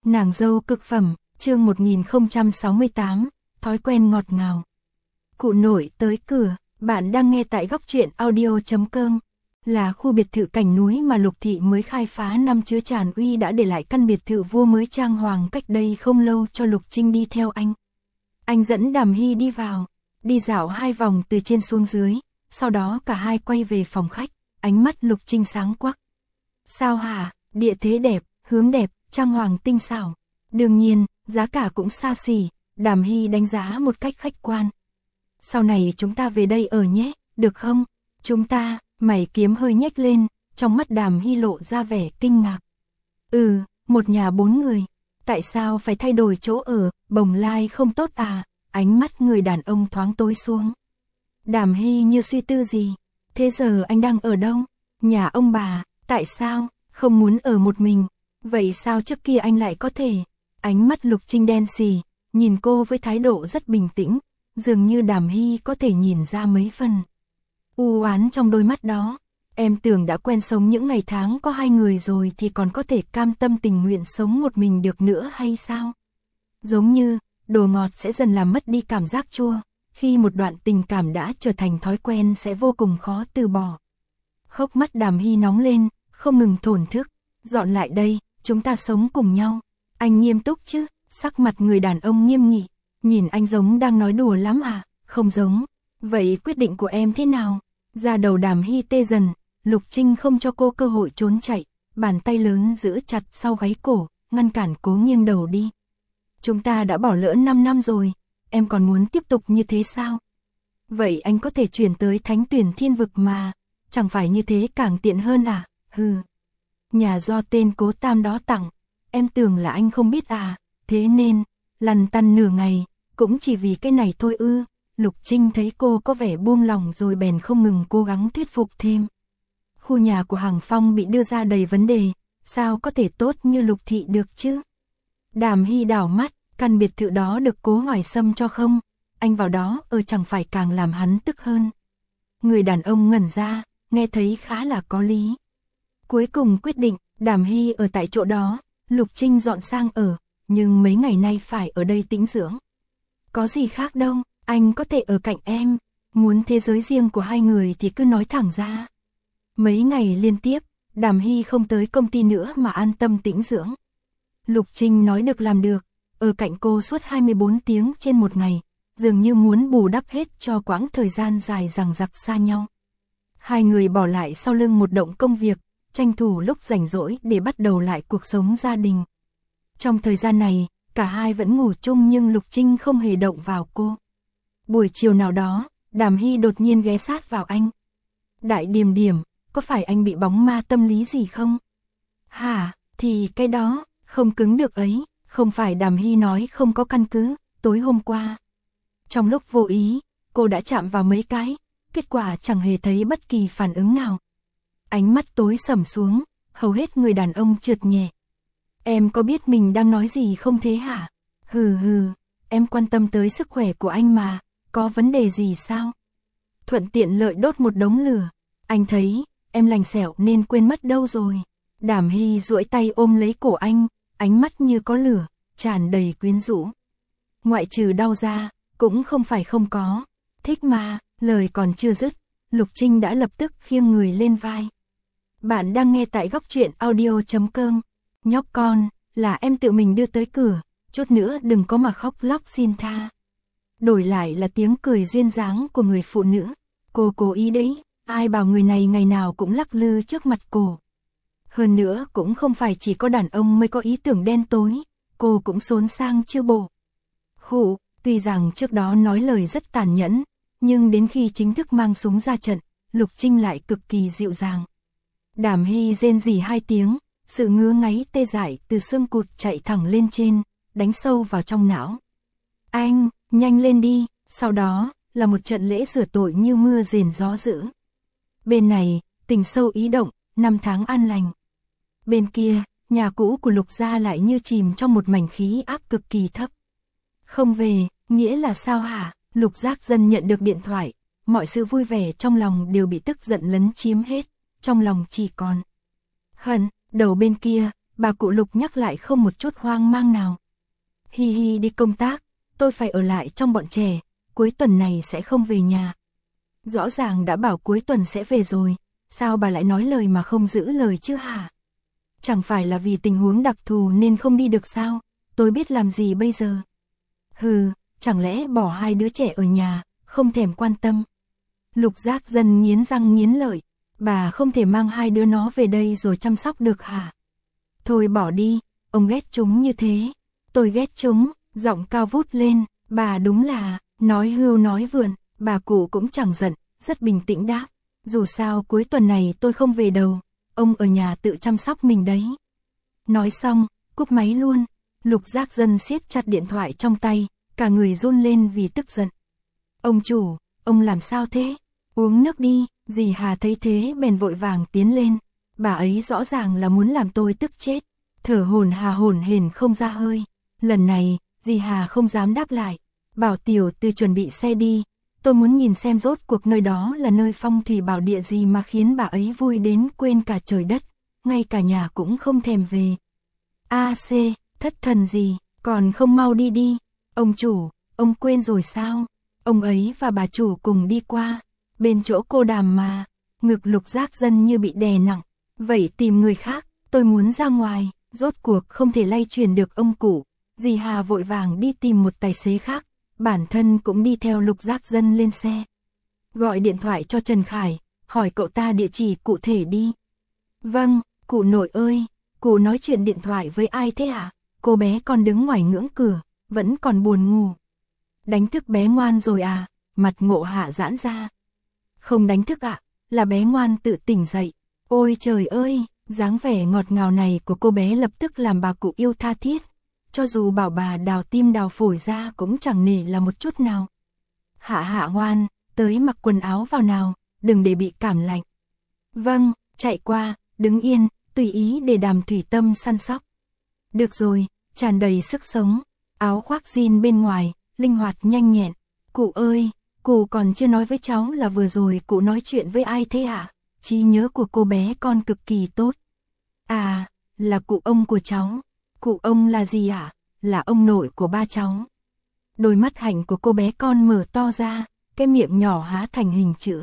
Nàng dâu cực phẩm, chương 1068, thói quen ngọt ngào. Cụ nội tới cửa, bạn đang nghe tại góc truyện audio.com. Là khu biệt thự cảnh núi mà Lục Thị mới khai phá năm chứa Tràn Uy đã để lại căn biệt thự vua mới trang hoàng cách đây không lâu cho Lục Trinh đi theo anh. Anh dẫn Đàm Hy đi vào, đi dạo 2 vòng từ trên xuống dưới, sau đó cả hai quay về phòng khách, ánh mắt Lục Trinh sáng quắc. Sao hả, địa thế đẹp, hướng đẹp, trang hoàng tinh xảo. Đương nhiên, giá cả cũng xa xỉ, Đàm Hy đánh giá một cách khách quan. Sau này chúng ta về đây ở nhé, được không? Chúng ta, mày kiếm hơi nhếch lên, trong mắt Đàm Hy lộ ra vẻ kinh ngạc. Một nhà 4 người, tại sao phải thay đổi chỗ ở, Bồng Lai không tốt à? Ánh mắt người đàn ông thoáng tối xuống. Đàm Hy như suy tư gì, thế giờ anh đang ở đâu? Nhà ông bà, tại sao, không muốn ở một mình? Vậy sao trước kia anh lại có thể? Ánh mắt Lục Trinh đen xì, nhìn cô với thái độ rất bình tĩnh, dường như Đàm Hy có thể nhìn ra mấy phần u oán trong đôi mắt đó. Em tưởng đã quen sống những ngày tháng có 2 người rồi thì còn có thể cam tâm tình nguyện sống một mình được nữa hay sao? Giống như, đồ ngọt sẽ dần làm mất đi cảm giác chua, khi một đoạn tình cảm đã trở thành thói quen sẽ vô cùng khó từ bỏ. Hốc mắt Đàm Hy nóng lên, không ngừng thổn thức. Dọn lại đây, chúng ta sống cùng nhau. Anh nghiêm túc chứ? Sắc mặt người đàn ông nghiêm nghị. Nhìn anh giống đang nói đùa lắm à? Không giống. Vậy quyết định của em thế nào? Da đầu Đàm Hy tê dần, Lục Trinh không cho cô cơ hội trốn chạy, bàn tay lớn giữ chặt sau gáy cổ, ngăn cản cố nghiêng đầu đi. Chúng ta đã bỏ lỡ 5 năm rồi, em còn muốn tiếp tục như thế sao? Vậy anh có thể chuyển tới Thánh Tuyển Thiên Vực mà, chẳng phải như thế càng tiện hơn à? Nhà do tên Cố Tam đó tặng, em tưởng là anh không biết à, thế nên, lằn tăn nửa ngày, cũng chỉ vì cái này thôi ư. Lục Trinh thấy cô có vẻ buông lòng rồi bèn không ngừng cố gắng thuyết phục thêm. Khu nhà của Hằng Phong bị đưa ra đầy vấn đề, sao có thể tốt như Lục Thị được chứ? Đàm Hy đảo mắt, căn biệt thự đó được Cố Hoài Sâm cho không? Anh vào đó chẳng phải càng làm hắn tức hơn. Người đàn ông ngẩn ra, nghe thấy khá là có lý. Cuối cùng quyết định, Đàm Hy ở tại chỗ đó, Lục Trinh dọn sang ở, nhưng mấy ngày nay phải ở đây tĩnh dưỡng. Có gì khác đâu, anh có thể ở cạnh em, muốn thế giới riêng của 2 người thì cứ nói thẳng ra. Mấy ngày liên tiếp, Đàm Hy không tới công ty nữa mà an tâm tĩnh dưỡng. Lục Trinh nói được làm được, ở cạnh cô suốt 24 tiếng trên một ngày, dường như muốn bù đắp hết cho quãng thời gian dài dằng dặc xa nhau. 2 người bỏ lại sau lưng một động công việc, tranh thủ lúc rảnh rỗi để bắt đầu lại cuộc sống gia đình. Trong thời gian này, cả hai vẫn ngủ chung nhưng Lục Trinh không hề động vào cô. Buổi chiều nào đó, Đàm Hy đột nhiên ghé sát vào anh. Đại Điềm Điềm, có phải anh bị bóng ma tâm lý gì không? Hả, thì cái đó, không cứng được ấy, không phải Đàm Hy nói không có căn cứ, tối hôm qua. Trong lúc vô ý, cô đã chạm vào mấy cái, kết quả chẳng hề thấy bất kỳ phản ứng nào. Ánh mắt tối sầm xuống, hầu hết người đàn ông trượt nhẹ. Em có biết mình đang nói gì không thế hả? Em quan tâm tới sức khỏe của anh mà, có vấn đề gì sao? Thuận tiện lợi đốt một đống lửa, anh thấy, em lành xẻo nên quên mất đâu rồi. Đàm Hy duỗi tay ôm lấy cổ anh, ánh mắt như có lửa, tràn đầy quyến rũ. Ngoại trừ đau ra, cũng không phải không có, thích mà, lời còn chưa dứt, Lục Trinh đã lập tức khiêng người lên vai. Bạn đang nghe tại góc truyện audio.com. Nhóc con, là em tự mình đưa tới cửa, chút nữa đừng có mà khóc lóc xin tha. Đổi lại là tiếng cười duyên dáng của người phụ nữ. Cô cố ý đấy, ai bảo người này ngày nào cũng lắc lư trước mặt cô. Hơn nữa cũng không phải chỉ có đàn ông mới có ý tưởng đen tối, cô cũng xốn sang chưa bộ. Tuy rằng trước đó nói lời rất tàn nhẫn, nhưng đến khi chính thức mang súng ra trận, Lục Trinh lại cực kỳ dịu dàng. Đàm Hy rên rỉ 2 tiếng, sự ngứa ngáy tê dại từ xương cụt chạy thẳng lên trên, đánh sâu vào trong não. Anh, nhanh lên đi, sau đó, là một trận lễ rửa tội như mưa rền gió dữ. Bên này, tình sâu ý động, 5 tháng an lành. Bên kia, nhà cũ của Lục gia lại như chìm trong một mảnh khí áp cực kỳ thấp. Không về, nghĩa là sao hả? Lục Giác Dân nhận được điện thoại, mọi sự vui vẻ trong lòng đều bị tức giận lấn chiếm hết, trong lòng chỉ còn hận. Đầu bên kia, bà cụ Lục nhắc lại không một chút hoang mang nào. Hi hi, đi công tác, tôi phải ở lại trong bọn trẻ, cuối tuần này sẽ không về nhà. Rõ ràng đã bảo cuối tuần sẽ về rồi, sao bà lại nói lời mà không giữ lời chứ hả? Chẳng phải là vì tình huống đặc thù nên không đi được sao, tôi biết làm gì bây giờ. Hừ, chẳng lẽ bỏ hai đứa trẻ ở nhà, không thèm quan tâm. Lục Giác Dân nghiến răng nghiến lợi, bà không thể mang hai đứa nó về đây rồi chăm sóc được hả? Thôi bỏ đi, ông ghét chúng như thế. Tôi ghét chúng, giọng cao vút lên, bà đúng là, nói hưu nói vượn, bà cụ cũng chẳng giận, rất bình tĩnh đáp. Dù sao cuối tuần này tôi không về đâu, ông ở nhà tự chăm sóc mình đấy. Nói xong, cúp máy luôn, Lục Giác Dân siết chặt điện thoại trong tay, cả người run lên vì tức giận. Ông chủ, ông làm sao thế? Uống nước đi, dì Hà thấy thế bèn vội vàng tiến lên. Bà ấy rõ ràng là muốn làm tôi tức chết, thở hổn hển không ra hơi. Lần này, dì Hà không dám đáp lại, bảo Tiểu Tư chuẩn bị xe đi. Tôi muốn nhìn xem rốt cuộc nơi đó là nơi phong thủy bảo địa gì mà khiến bà ấy vui đến quên cả trời đất, ngay cả nhà cũng không thèm về. AC, thất thần gì, còn không mau đi đi. Ông chủ, ông quên rồi sao? Ông ấy và bà chủ cùng đi qua, bên chỗ cô Đàm mà. Ngực Lục Giác Dân như bị đè nặng. Vậy tìm người khác, tôi muốn ra ngoài, rốt cuộc không thể lay chuyển được ông cụ. Dì Hà vội vàng đi tìm một tài xế khác, bản thân cũng đi theo Lục Giác Dân lên xe. Gọi điện thoại cho Trần Khải, hỏi cậu ta địa chỉ cụ thể đi. Vâng, cụ nội ơi, cụ nói chuyện điện thoại với ai thế ạ? Cô bé còn đứng ngoài ngưỡng cửa, vẫn còn buồn ngủ. Đánh thức bé ngoan rồi à? Mặt Ngộ Hạ giãn ra. Không đánh thức ạ, là bé ngoan tự tỉnh dậy. Ôi trời ơi, dáng vẻ ngọt ngào này của cô bé lập tức làm bà cụ yêu tha thiết. Cho dù bảo bà đào tim đào phổi ra cũng chẳng nể là một chút nào. Hạ ngoan, tới mặc quần áo vào nào, đừng để bị cảm lạnh. Vâng, chạy qua, đứng yên, tùy ý để Đàm Thủy Tâm săn sóc. Được rồi, tràn đầy sức sống, áo khoác jean bên ngoài, linh hoạt nhanh nhẹn. Cụ ơi, cụ còn chưa nói với cháu là vừa rồi cụ nói chuyện với ai thế ạ? Trí nhớ của cô bé con cực kỳ tốt. À, là cụ ông của cháu. Cụ ông là gì ạ? Là ông nội của ba cháu. Đôi mắt hạnh của cô bé con mở to ra, cái miệng nhỏ há thành hình chữ.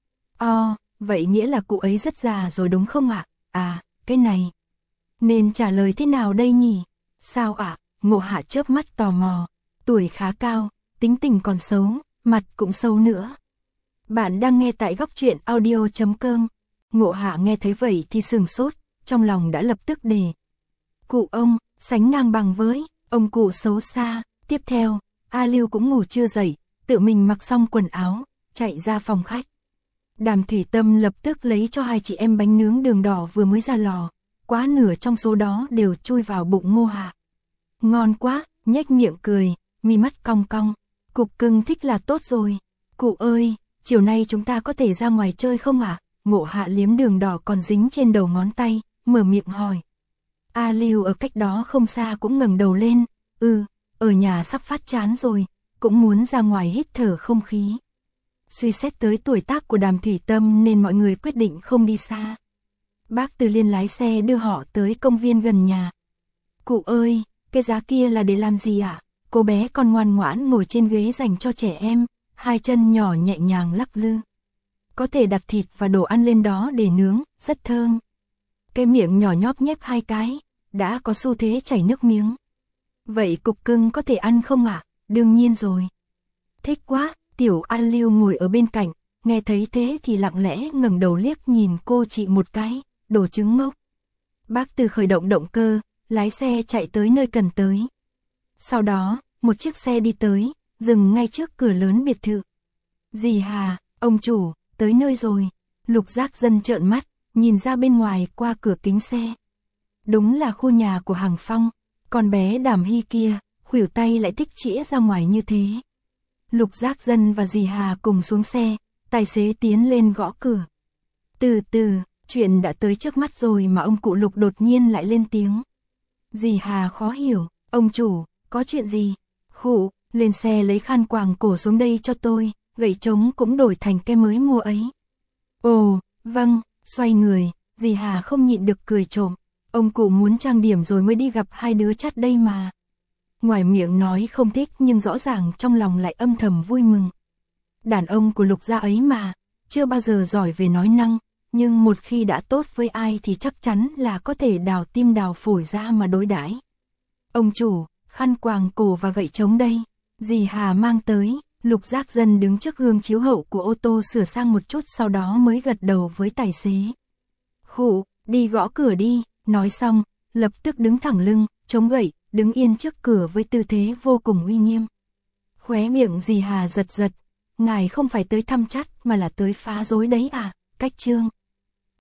Vậy nghĩa là cụ ấy rất già rồi đúng không ạ? À, cái này. Nên trả lời thế nào đây nhỉ? Sao ạ? Ngộ Hạ chớp mắt tò mò. Tuổi khá cao, tính tình còn xấu, mặt cũng xấu nữa. Bạn đang nghe tại Góc Truyện Audio.com. Ngộ Hạ nghe thấy vậy thì sừng sốt, trong lòng đã lập tức đề. Cụ ông, sánh ngang bằng với, ông cụ xấu xa. Tiếp theo, A Lưu cũng ngủ chưa dậy, tự mình mặc xong quần áo, chạy ra phòng khách. Đàm Thủy Tâm lập tức lấy cho hai chị em bánh nướng đường đỏ vừa mới ra lò, quá nửa trong số đó đều chui vào bụng Ngô Hạ. Ngon quá, nhếch miệng cười, mi mắt cong cong. Cục cưng thích là tốt rồi. Cụ ơi, chiều nay chúng ta có thể ra ngoài chơi không ạ? Ngộ Hạ liếm đường đỏ còn dính trên đầu ngón tay, mở miệng hỏi. A Lưu ở cách đó không xa cũng ngẩng đầu lên. Ở nhà sắp phát chán rồi, cũng muốn ra ngoài hít thở không khí. Suy xét tới tuổi tác của Đàm Thủy Tâm nên mọi người quyết định không đi xa. Bác Từ Liên lái xe đưa họ tới công viên gần nhà. Cụ ơi, cái giá kia là để làm gì ạ? Cô bé còn ngoan ngoãn ngồi trên ghế dành cho trẻ em, hai chân nhỏ nhẹ nhàng lắc lư. Có thể đặt thịt và đồ ăn lên đó để nướng, rất thơm. Cái miệng nhỏ nhóp nhép hai cái, đã có xu thế chảy nước miếng. Vậy cục cưng có thể ăn không ạ? Đương nhiên rồi. Thích quá, tiểu A Lưu ngồi ở bên cạnh, nghe thấy thế thì lặng lẽ ngẩng đầu liếc nhìn cô chị một cái, đồ trứng ngốc. Bác Từ khởi động động cơ, lái xe chạy tới nơi cần tới. Sau đó, một chiếc xe đi tới, dừng ngay trước cửa lớn biệt thự. Dì Hà, ông chủ, tới nơi rồi. Lục Giác Dân trợn mắt, nhìn ra bên ngoài qua cửa kính xe. Đúng là khu nhà của Hàng Phong, con bé Đàm Hy kia, khuỷu tay lại thích chĩa ra ngoài như thế. Lục Giác Dân và dì Hà cùng xuống xe, tài xế tiến lên gõ cửa. Từ từ, chuyện đã tới trước mắt rồi mà ông cụ Lục đột nhiên lại lên tiếng. Dì Hà khó hiểu, ông chủ, có chuyện gì? Khụ, lên xe lấy khăn quàng cổ xuống đây cho tôi, gậy trống cũng đổi thành cái mới mua ấy. Ồ, vâng, xoay người, dì Hà không nhịn được cười trộm. Ông cụ muốn trang điểm rồi mới đi gặp hai đứa chắt đây mà. Ngoài miệng nói không thích nhưng rõ ràng trong lòng lại âm thầm vui mừng. Đàn ông của Lục gia ấy mà, chưa bao giờ giỏi về nói năng, nhưng một khi đã tốt với ai thì chắc chắn là có thể đào tim đào phổi ra mà đối đãi. Ông chủ, khăn quàng cổ và gậy trống đây, dì Hà mang tới. Lục Giác Dân đứng trước gương chiếu hậu của ô tô sửa sang một chút sau đó mới gật đầu với tài xế. Khụ, đi gõ cửa đi, nói xong, lập tức đứng thẳng lưng, chống gậy, đứng yên trước cửa với tư thế vô cùng uy nghiêm. Khóe miệng dì Hà giật giật, ngài không phải tới thăm chắt mà là tới phá rối đấy à, Cách Trương.